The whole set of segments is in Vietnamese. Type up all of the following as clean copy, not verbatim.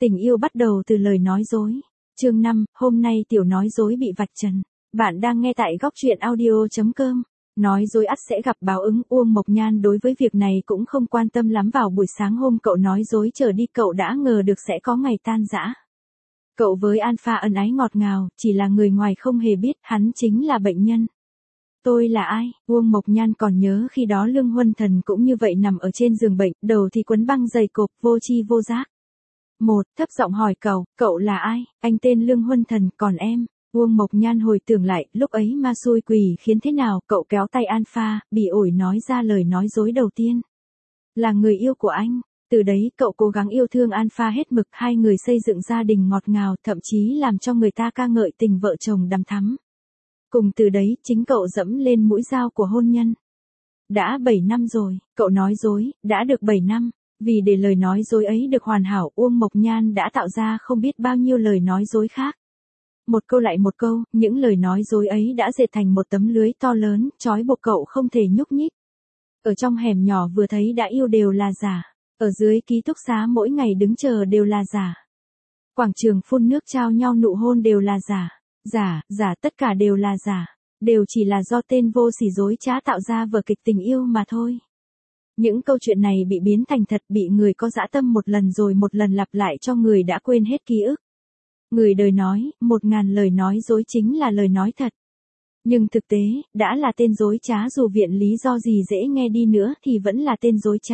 Tình yêu bắt đầu từ lời nói dối. Chương 5, hôm nay tiểu nói dối bị vạch trần. Bạn đang nghe tại góc truyện audio.com. Nói dối ắt sẽ gặp báo ứng. Uông Mộc Nhan đối với việc này cũng không quan tâm lắm. Vào buổi sáng hôm cậu nói dối trở đi, cậu đã ngờ được sẽ có ngày tan rã. Cậu với Alpha ân ái ngọt ngào, chỉ là người ngoài không hề biết hắn chính là bệnh nhân. Tôi là ai? Uông Mộc Nhan còn nhớ khi đó Lương Huân Thần cũng như vậy, nằm ở trên giường bệnh, đầu thì quấn băng dày cộp, vô tri vô giác. Thấp giọng hỏi cậu là ai? Anh tên Lương Huân Thần, còn em? Uông Mộc Nhan hồi tưởng lại, lúc ấy ma xui quỷ khiến thế nào, cậu kéo tay Alpha, bỉ ổi nói ra lời nói dối đầu tiên. Là người yêu của anh. Từ đấy cậu cố gắng yêu thương Alpha hết mực, hai người xây dựng gia đình ngọt ngào, thậm chí làm cho người ta ca ngợi tình vợ chồng đắm thắm. Cùng từ đấy, chính cậu dẫm lên mũi dao của hôn nhân. Đã 7 năm rồi, cậu nói dối, đã được 7 năm. Vì để lời nói dối ấy được hoàn hảo, Uông Mộc Nhan đã tạo ra không biết bao nhiêu lời nói dối khác. Một câu lại một câu, những lời nói dối ấy đã dệt thành một tấm lưới to lớn, trói buộc cậu không thể nhúc nhích. Ở trong hẻm nhỏ vừa thấy đã yêu đều là giả. Ở dưới ký túc xá mỗi ngày đứng chờ đều là giả. Quảng trường phun nước trao nhau nụ hôn đều là giả. Giả, tất cả đều là giả. Đều chỉ là do tên vô sỉ dối trá tạo ra vở kịch tình yêu mà thôi. Những câu chuyện này bị biến thành thật, bị người có dã tâm một lần rồi một lần lặp lại cho người đã quên hết ký ức. Người đời nói, 1000 lời nói dối chính là lời nói thật. Nhưng thực tế, đã là tên dối trá dù viện lý do gì dễ nghe đi nữa thì vẫn là tên dối trá.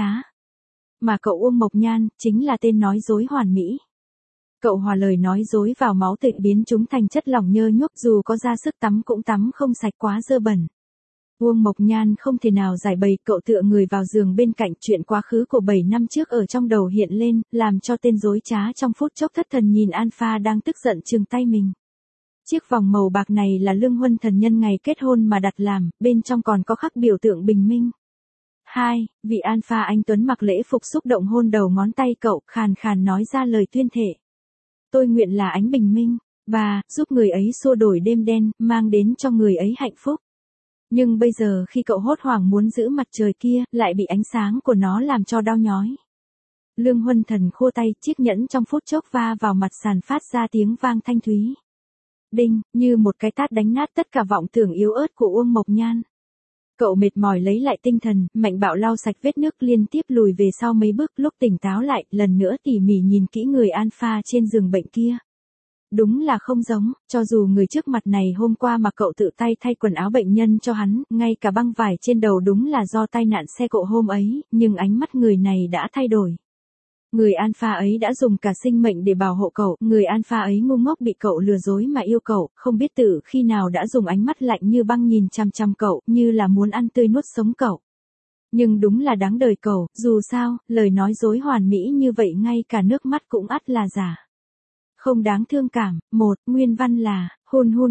Mà cậu Uông Mộc Nhan, chính là tên nói dối hoàn mỹ. Cậu hòa lời nói dối vào máu tịnh, biến chúng thành chất lỏng nhơ nhuốc, dù có ra sức tắm cũng tắm không sạch, quá dơ bẩn. Uông Mộc Nhan không thể nào giải bày, cậu tựa người vào giường bên cạnh, chuyện quá khứ của 7 năm trước ở trong đầu hiện lên, làm cho tên dối trá trong phút chốc thất thần nhìn Alpha đang tức giận chừng tay mình. Chiếc vòng màu bạc này là Lương Huân Thần nhân ngày kết hôn mà đặt làm, bên trong còn có khắc biểu tượng bình minh. 2. Vị Alpha anh tuấn mặc lễ phục xúc động hôn đầu ngón tay cậu, khàn khàn nói ra lời tuyên thệ. Tôi nguyện là ánh bình minh. 3. Giúp người ấy xua đổi đêm đen, mang đến cho người ấy hạnh phúc. Nhưng bây giờ khi cậu hốt hoảng muốn giữ mặt trời kia, lại bị ánh sáng của nó làm cho đau nhói. Lương Huân Thần khua tay, chiếc nhẫn trong phút chốc va vào mặt sàn phát ra tiếng vang thanh thúy. Đinh, như một cái tát đánh nát tất cả vọng tưởng yếu ớt của Uông Mộc Nhan. Cậu mệt mỏi lấy lại tinh thần, mạnh bạo lau sạch vết nước, liên tiếp lùi về sau mấy bước, lúc tỉnh táo lại, lần nữa tỉ mỉ nhìn kỹ người Alpha trên giường bệnh kia. Đúng là không giống, cho dù người trước mặt này hôm qua mà cậu tự tay thay quần áo bệnh nhân cho hắn, ngay cả băng vải trên đầu đúng là do tai nạn xe cộ hôm ấy, nhưng ánh mắt người này đã thay đổi. Người Alpha ấy đã dùng cả sinh mệnh để bảo hộ cậu, người Alpha ấy ngu ngốc bị cậu lừa dối mà yêu cậu, không biết từ khi nào đã dùng ánh mắt lạnh như băng nhìn chằm chằm cậu, như là muốn ăn tươi nuốt sống cậu. Nhưng đúng là đáng đời cậu, dù sao, lời nói dối hoàn mỹ như vậy ngay cả nước mắt cũng ắt là giả. Không đáng thương cảm. 1. Nguyên văn là, hun hun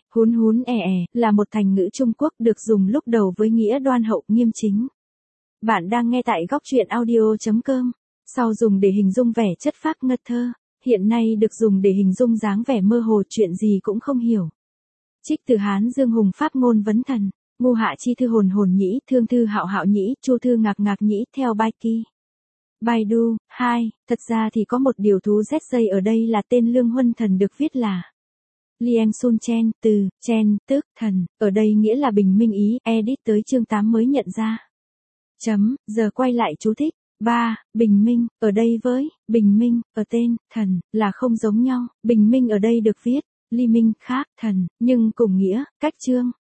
là một thành ngữ Trung Quốc được dùng lúc đầu với nghĩa đoan hậu, nghiêm chính. Bạn đang nghe tại góc truyện audio.com. Sau dùng để hình dung vẻ chất phác ngất thơ, hiện nay được dùng để hình dung dáng vẻ mơ hồ, chuyện gì cũng không hiểu. Trích từ Hán Dương Hùng Pháp ngôn vấn thần, ngu hạ chi thư hồn hồn nhĩ, thương thư hạo hạo nhĩ, chu thư ngạc ngạc nhĩ, theo Baiki. Baidu. 2. Thật ra thì có một điều thú dây ở đây là tên Lương Huân Thần được viết là Liang Sun Chen, từ Chen, tức thần, ở đây nghĩa là bình minh ý, edit tới chương 8 mới nhận ra. Giờ quay lại chú thích. 3. Bình minh, ở đây với bình minh, ở tên thần, là không giống nhau. Bình minh ở đây được viết Ly Minh khác, thần, nhưng cùng nghĩa, cách chương.